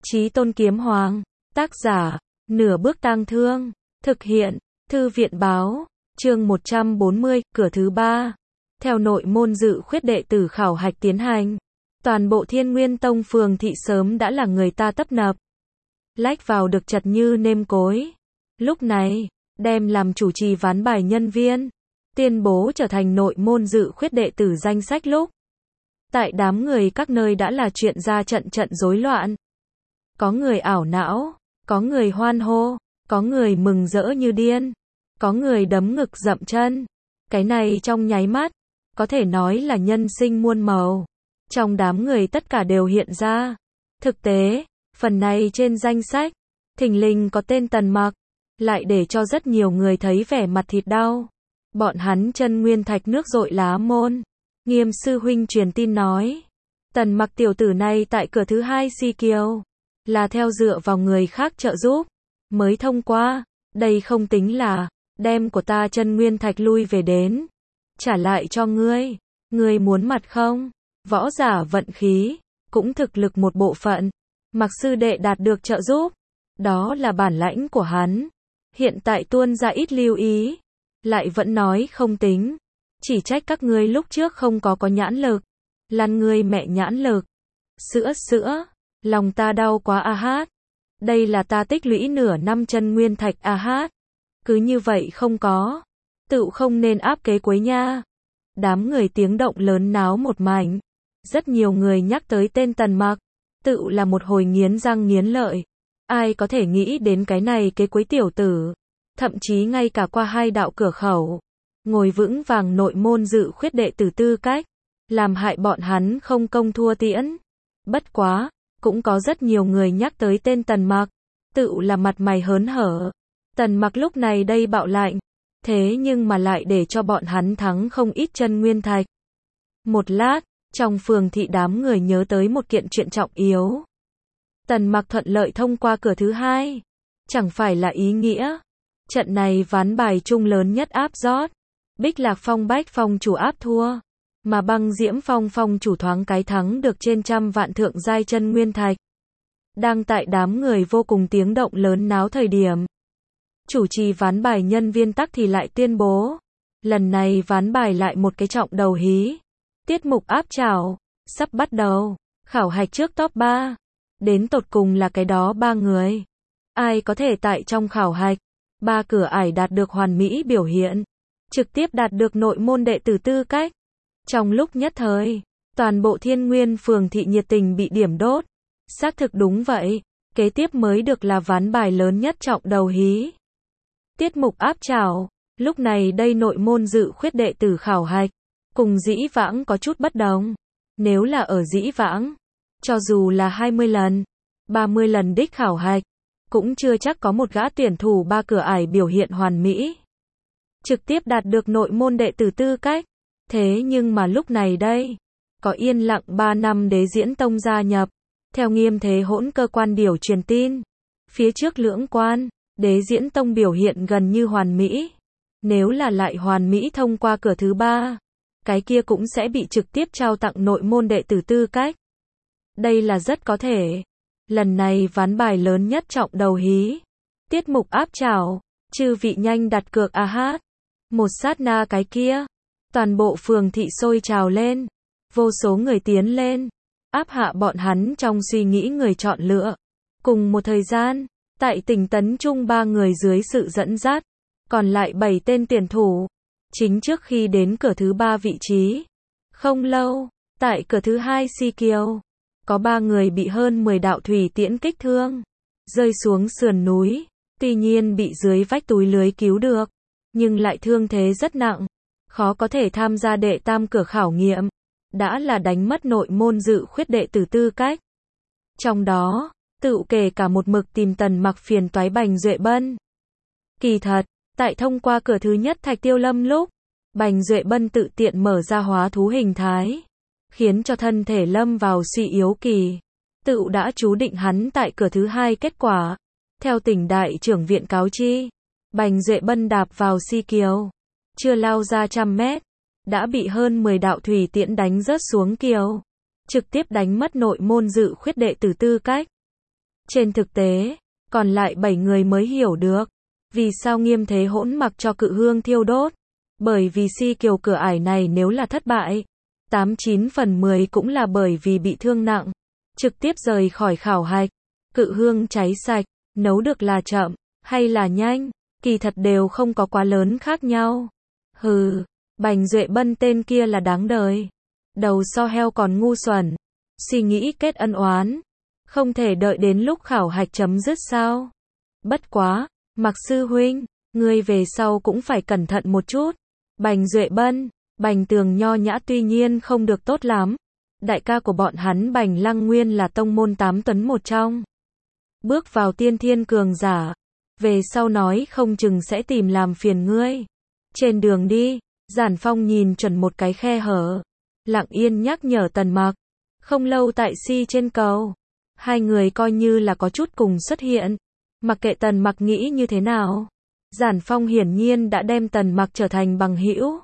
Chí Tôn Kiếm Hoàng, tác giả, Nửa Bước Tang Thương, thực hiện, Thư viện báo, chương 140, cửa thứ 3. Theo nội môn dự khuyết đệ tử khảo hạch tiến hành, toàn bộ Thiên Nguyên Tông phường thị sớm đã là người ta tấp nập. Lách vào được chật như nêm cối. Lúc này, đem làm chủ trì ván bài nhân viên, tuyên bố trở thành nội môn dự khuyết đệ tử danh sách lúc. Tại đám người các nơi đã là chuyện ra trận trận rối loạn. Có người ảo não, có người hoan hô, có người mừng rỡ như điên, có người đấm ngực dậm chân. Cái này trong nháy mắt, có thể nói là nhân sinh muôn màu. Trong đám người tất cả đều hiện ra. Thực tế, phần này trên danh sách, thình lình có tên Tần Mặc, lại để cho rất nhiều người thấy vẻ mặt thịt đau. Bọn hắn chân nguyên thạch nước dội lá môn. Nghiêm sư huynh truyền tin nói, Tần Mặc tiểu tử này tại cửa thứ 2 si kiều, là theo dựa vào người khác trợ giúp, mới thông qua, đây không tính là, đem của ta chân nguyên thạch lui về đến, trả lại cho ngươi, ngươi muốn mặt không? Võ giả vận khí, cũng thực lực một bộ phận, Mặc sư đệ đạt được trợ giúp, đó là bản lãnh của hắn, hiện tại tuôn ra ít lưu ý, lại vẫn nói không tính, chỉ trách các ngươi lúc trước không có nhãn lực, lăn ngươi mẹ nhãn lực, sữa, lòng ta đau quá a hát, đây là ta tích lũy nửa năm chân nguyên thạch a hát, cứ như vậy không có, tự không nên áp kế quấy nha. Đám người tiếng động lớn náo một mảnh, rất nhiều người nhắc tới tên Tần Mặc, tự là một hồi nghiến răng nghiến lợi, ai có thể nghĩ đến cái này kế quấy tiểu tử, thậm chí ngay cả qua 2 đạo cửa khẩu, ngồi vững vàng nội môn dự khuyết đệ tử tư cách, làm hại bọn hắn không công thua tiễn. Bất quá, cũng có rất nhiều người nhắc tới tên Tần Mặc, tự là mặt mày hớn hở. Tần Mặc lúc này đây bạo lạnh, thế nhưng mà lại để cho bọn hắn thắng không ít chân nguyên thạch. Một lát, trong phường thị đám người nhớ tới một kiện chuyện trọng yếu. Tần Mặc thuận lợi thông qua cửa thứ 2, chẳng phải là ý nghĩa. Trận này ván bài chung lớn nhất áp rót, Bích Lạc Phong Bách Phong chủ áp thua, mà Băng Diễm Phong Phong chủ thoáng cái thắng được trên trăm vạn thượng giai chân nguyên thạch. Đang tại đám người vô cùng tiếng động lớn náo thời điểm, chủ trì ván bài nhân viên tắc thì lại tuyên bố, lần này ván bài lại một cái trọng đầu hí. Tiết mục áp trảo, sắp bắt đầu, khảo hạch trước top 3, đến tột cùng là cái đó 3 người. Ai có thể tại trong khảo hạch, 3 cửa ải đạt được hoàn mỹ biểu hiện, trực tiếp đạt được nội môn đệ tử tư cách. Trong lúc nhất thời, toàn bộ Thiên Nguyên phường thị nhiệt tình bị điểm đốt. Xác thực đúng vậy, kế tiếp mới được là ván bài lớn nhất trọng đầu hí. Tiết mục áp trảo, lúc này đây nội môn dự khuyết đệ tử khảo hạch, cùng dĩ vãng có chút bất đồng. Nếu là ở dĩ vãng, cho dù là 20 lần, 30 lần đích khảo hạch, cũng chưa chắc có một gã tuyển thủ 3 cửa ải biểu hiện hoàn mỹ, trực tiếp đạt được nội môn đệ tử tư cách. Thế nhưng mà lúc này đây, có yên lặng 3 năm Đế Diễn Tông gia nhập, theo Nghiêm Thế Hỗn cơ quan điều truyền tin. Phía trước lưỡng quan, Đế Diễn Tông biểu hiện gần như hoàn mỹ. Nếu là lại hoàn mỹ thông qua cửa thứ 3, cái kia cũng sẽ bị trực tiếp trao tặng nội môn đệ tử tư cách. Đây là rất có thể. Lần này ván bài lớn nhất trọng đầu hí. Tiết mục áp trảo, chư vị nhanh đặt cược a hát. Một sát na cái kia, toàn bộ phường thị sôi trào lên. Vô số người tiến lên, áp hạ bọn hắn trong suy nghĩ người chọn lựa. Cùng một thời gian, tại tỉnh Tấn Trung 3 người dưới sự dẫn dắt, còn lại 7 tên tuyển thủ. Chính trước khi đến cửa thứ 3 vị trí. Không lâu, tại cửa thứ 2 si kiều, có 3 người bị hơn 10 đạo thủy tiễn kích thương, rơi xuống sườn núi, tuy nhiên bị dưới vách túi lưới cứu được, nhưng lại thương thế rất nặng, khó có thể tham gia đệ tam cửa khảo nghiệm, đã là đánh mất nội môn dự khuyết đệ tử tư cách. Trong đó, tự kể cả một mực tìm Tần Mặc phiền toái Bành Duệ Bân. Kỳ thật, tại thông qua cửa thứ nhất Thạch Tiêu Lâm lúc, Bành Duệ Bân tự tiện mở ra hóa thú hình thái, khiến cho thân thể lâm vào suy yếu kỳ. Tự đã chú định hắn tại cửa thứ 2 kết quả. Theo tỉnh đại trưởng viện cáo chi, Bành Duệ Bân đạp vào si kiều, chưa lao ra 100 mét, đã bị hơn 10 đạo thủy tiễn đánh rớt xuống kiều, trực tiếp đánh mất nội môn dự khuyết đệ tử tư cách. Trên thực tế, còn lại 7 người mới hiểu được. Vì sao Nghiêm Thế Hỗn mặc cho cự hương thiêu đốt? Bởi vì si kiều cửa ải này nếu là thất bại, 89 phần 10 cũng là bởi vì bị thương nặng, trực tiếp rời khỏi khảo hạch. Cự hương cháy sạch, nấu được là chậm, hay là nhanh, kỳ thật đều không có quá lớn khác nhau. Hừ, Bành Duệ Bân tên kia là đáng đời. Đầu so heo còn ngu xuẩn. Suy nghĩ kết ân oán. Không thể đợi đến lúc khảo hạch chấm dứt sao? Bất quá, Mạc sư huynh, ngươi về sau cũng phải cẩn thận một chút. Bành Duệ Bân, Bành Tường nho nhã tuy nhiên không được tốt lắm. Đại ca của bọn hắn Bành Lăng Nguyên là tông môn 8 tuấn một trong. Bước vào tiên thiên cường giả. Về sau nói không chừng sẽ tìm làm phiền ngươi. Trên đường đi, Giản Phong nhìn chuẩn một cái khe hở. Lặng yên nhắc nhở Tần Mặc. Không lâu tại si trên cầu. Hai người coi như là có chút cùng xuất hiện. Mặc kệ Tần Mặc nghĩ như thế nào. Giản Phong hiển nhiên đã đem Tần Mặc trở thành bằng hữu.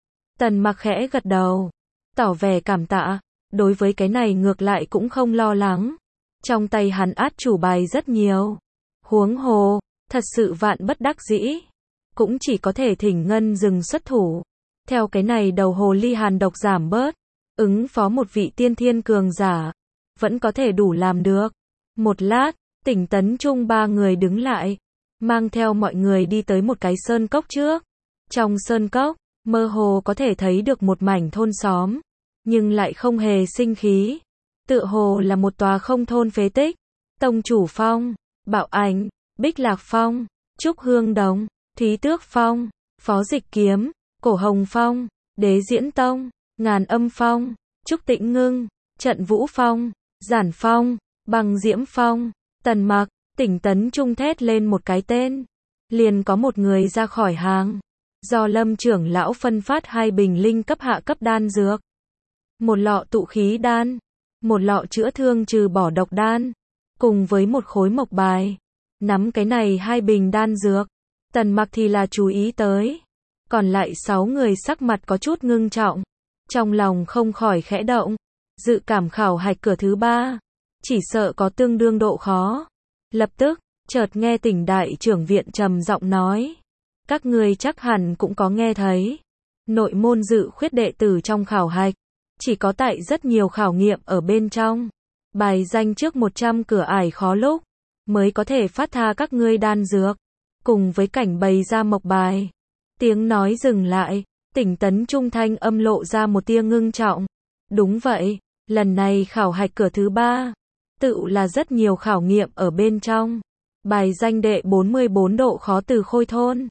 Tần Mặc khẽ gật đầu. Tỏ vẻ cảm tạ. Đối với cái này ngược lại cũng không lo lắng. Trong tay hắn át chủ bài rất nhiều. Huống hồ, thật sự vạn bất đắc dĩ. Cũng chỉ có thể thỉnh Ngân dừng xuất thủ. Theo cái này đầu hồ ly hàn độc giảm bớt. Ứng phó một vị tiên thiên cường giả. Vẫn có thể đủ làm được. Một lát, Tỉnh Tấn Trung ba người đứng lại. Mang theo mọi người đi tới một cái sơn cốc trước. Trong sơn cốc, mơ hồ có thể thấy được một mảnh thôn xóm. Nhưng lại không hề sinh khí. Tựa hồ là một tòa không thôn phế tích. Tông Chủ Phong, Bạo Ảnh, Bích Lạc Phong, Trúc Hương Đồng, Thúy Tước Phong, Phó Dịch Kiếm, Cổ Hồng Phong, Đế Diễn Tông, Ngàn Âm Phong, Trúc Tĩnh Ngưng, Trận Vũ Phong, Giản Phong, Băng Diễm Phong, Tần Mặc. Tỉnh Tấn Trung thét lên một cái tên. Liền có một người ra khỏi hàng. Do Lâm trưởng lão phân phát 2 bình linh cấp hạ cấp đan dược. Một lọ tụ khí đan. Một lọ chữa thương trừ bỏ độc đan. Cùng với một khối mộc bài. Nắm cái này 2 bình đan dược. Tần Mặc thì là chú ý tới. Còn lại 6 người sắc mặt có chút ngưng trọng. Trong lòng không khỏi khẽ động. Dự cảm khảo hạch cửa thứ 3. Chỉ sợ có tương đương độ khó. Lập tức, chợt nghe Tỉnh đại trưởng viện trầm giọng nói. Các ngươi chắc hẳn cũng có nghe thấy. Nội môn dự khuyết đệ tử trong khảo hạch. Chỉ có tại rất nhiều khảo nghiệm ở bên trong. Bài danh trước 100 cửa ải khó lúc. Mới có thể phát tha các ngươi đan dược. Cùng với cảnh bày ra mộc bài. Tiếng nói dừng lại. Tỉnh Tấn Trung thanh âm lộ ra một tia ngưng trọng. Đúng vậy, lần này khảo hạch cửa thứ 3. Tự là rất nhiều khảo nghiệm ở bên trong. Bài danh đệ 44 độ khó từ Khôi Thôn.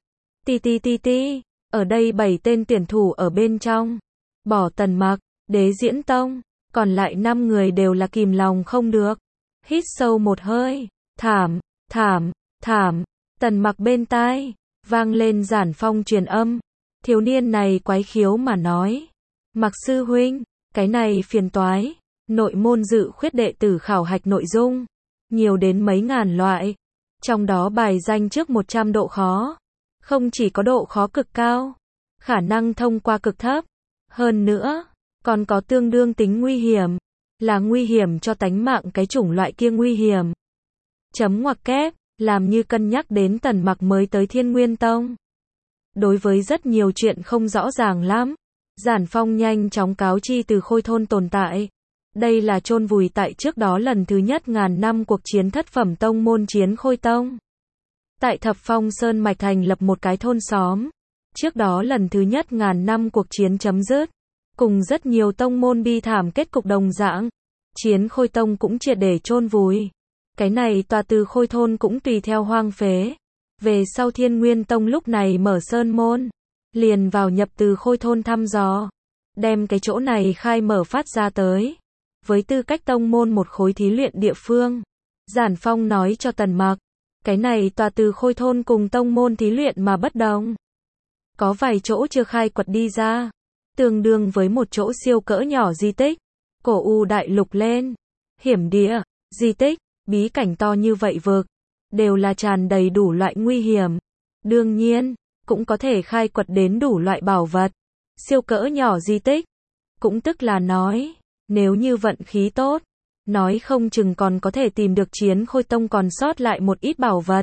Ti. Ở đây 7 tên tuyển thủ ở bên trong. Bỏ Tần Mặc, Đế Diễn Tông. Còn lại 5 người đều là kìm lòng không được. Hít sâu một hơi. Thảm. Tần Mặc bên tai. Vang lên Giản Phong truyền âm. Thiếu niên này quái khiếu mà nói. Mặc sư huynh, cái này phiền toái. Nội môn dự khuyết đệ tử khảo hạch nội dung. Nhiều đến mấy ngàn loại. Trong đó bài danh trước 100 độ khó. Không chỉ có độ khó cực cao. Khả năng thông qua cực thấp. Hơn nữa, còn có tương đương tính nguy hiểm. Là nguy hiểm cho tánh mạng cái chủng loại kia nguy hiểm. Chấm ngoặc kép, làm như cân nhắc đến Tần Mặc mới tới Thiên Nguyên Tông. Đối với rất nhiều chuyện không rõ ràng lắm. Giản Phong nhanh chóng cáo chi từ Khôi Thôn tồn tại. Đây là chôn vùi tại trước đó lần thứ nhất ngàn năm cuộc chiến thất phẩm tông môn chiến Khôi Tông. Tại Thập Phong Sơn Mạch thành lập một cái thôn xóm. Trước đó lần thứ nhất ngàn năm cuộc chiến chấm dứt. Cùng rất nhiều tông môn bi thảm kết cục đồng dạng. Chiến Khôi Tông cũng triệt để chôn vùi. Cái này tòa Từ Khôi Thôn cũng tùy theo hoang phế. Về sau Thiên Nguyên Tông lúc này mở sơn môn. Liền vào nhập Từ Khôi Thôn thăm dò. Đem cái chỗ này khai mở phát ra tới. Với tư cách tông môn một khối thí luyện địa phương. Giản Phong nói cho Tần Mặc. Cái này tòa Từ Khôi Thôn cùng tông môn thí luyện mà bất đồng. Có vài chỗ chưa khai quật đi ra. Tương đương với một chỗ siêu cỡ nhỏ di tích. Cổ U đại lục lên. Hiểm địa, di tích, bí cảnh to như vậy vực. Đều là tràn đầy đủ loại nguy hiểm. Đương nhiên, cũng có thể khai quật đến đủ loại bảo vật. Siêu cỡ nhỏ di tích. Cũng tức là nói, nếu như vận khí tốt, nói không chừng còn có thể tìm được Chiến Khôi Tông còn sót lại một ít bảo vật.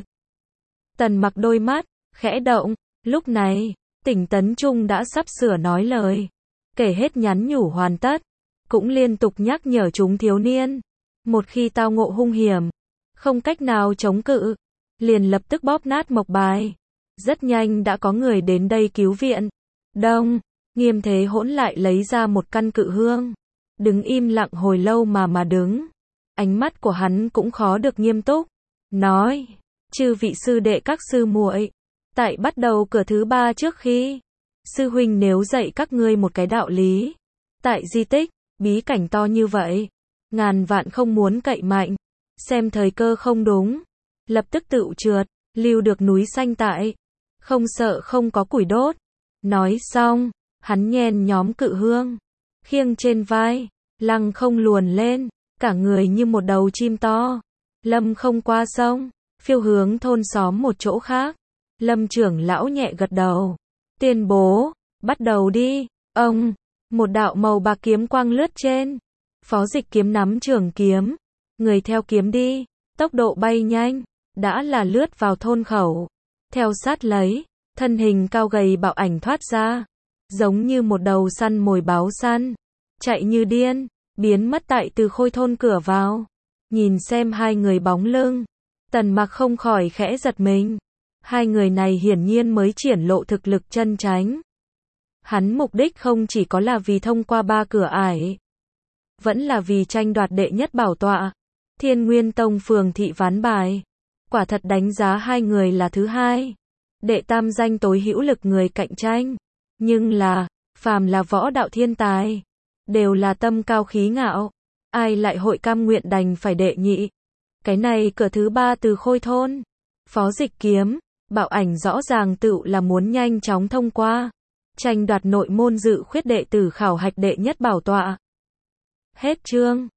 Tần Mặc đôi mắt khẽ động, lúc này, Tỉnh Tấn Trung đã sắp sửa nói lời, kể hết nhắn nhủ hoàn tất, cũng liên tục nhắc nhở chúng thiếu niên, một khi tao ngộ hung hiểm, không cách nào chống cự, liền lập tức bóp nát mộc bài. Rất nhanh đã có người đến đây cứu viện. Đông, Nghiêm Thế Hỗn lại lấy ra một căn cự hương, đứng im lặng hồi lâu mà đứng. Ánh mắt của hắn cũng khó được nghiêm túc, nói: "Chư vị sư đệ các sư muội, tại bắt đầu cửa thứ 3 trước khi, sư huynh nếu dạy các ngươi một cái đạo lý, tại di tích, bí cảnh to như vậy, ngàn vạn không muốn cậy mạnh, xem thời cơ không đúng, lập tức tựu trượt, lưu được núi xanh tại, không sợ không có củi đốt." Nói xong, hắn nhen nhóm cự hương, khiêng trên vai, lăng không luồn lên, cả người như một đầu chim to, lâm không qua sông, phiêu hướng thôn xóm một chỗ khác. Lâm trưởng lão nhẹ gật đầu, tuyên bố, bắt đầu đi. Ông, một đạo màu bạc kiếm quang lướt trên, Phó Dịch Kiếm nắm trường kiếm, người theo kiếm đi, tốc độ bay nhanh, đã là lướt vào thôn khẩu. Theo sát lấy, thân hình cao gầy bạo ảnh thoát ra, giống như một đầu săn mồi báo săn, chạy như điên, biến mất tại Từ Khôi thôn cửa vào. Nhìn xem hai người bóng lưng, Tần Mặc không khỏi khẽ giật mình. Hai người này hiển nhiên mới triển lộ thực lực chân chánh. Hắn mục đích không chỉ có là vì thông qua 3 cửa ải, vẫn là vì tranh đoạt đệ nhất bảo tọa, Thiên Nguyên Tông phường thị ván bài. Quả thật đánh giá hai người là thứ hai, đệ tam danh tối hữu lực người cạnh tranh. Nhưng là, phàm là võ đạo thiên tài, đều là tâm cao khí ngạo, ai lại hội cam nguyện đành phải đệ nhị. Cái này cửa thứ 3 Từ Khôi thôn, Phó Dịch Kiếm, bạo ảnh rõ ràng tựu là muốn nhanh chóng thông qua, tranh đoạt nội môn dự khuyết đệ tử khảo hạch đệ nhất bảo tọa. Hết chương.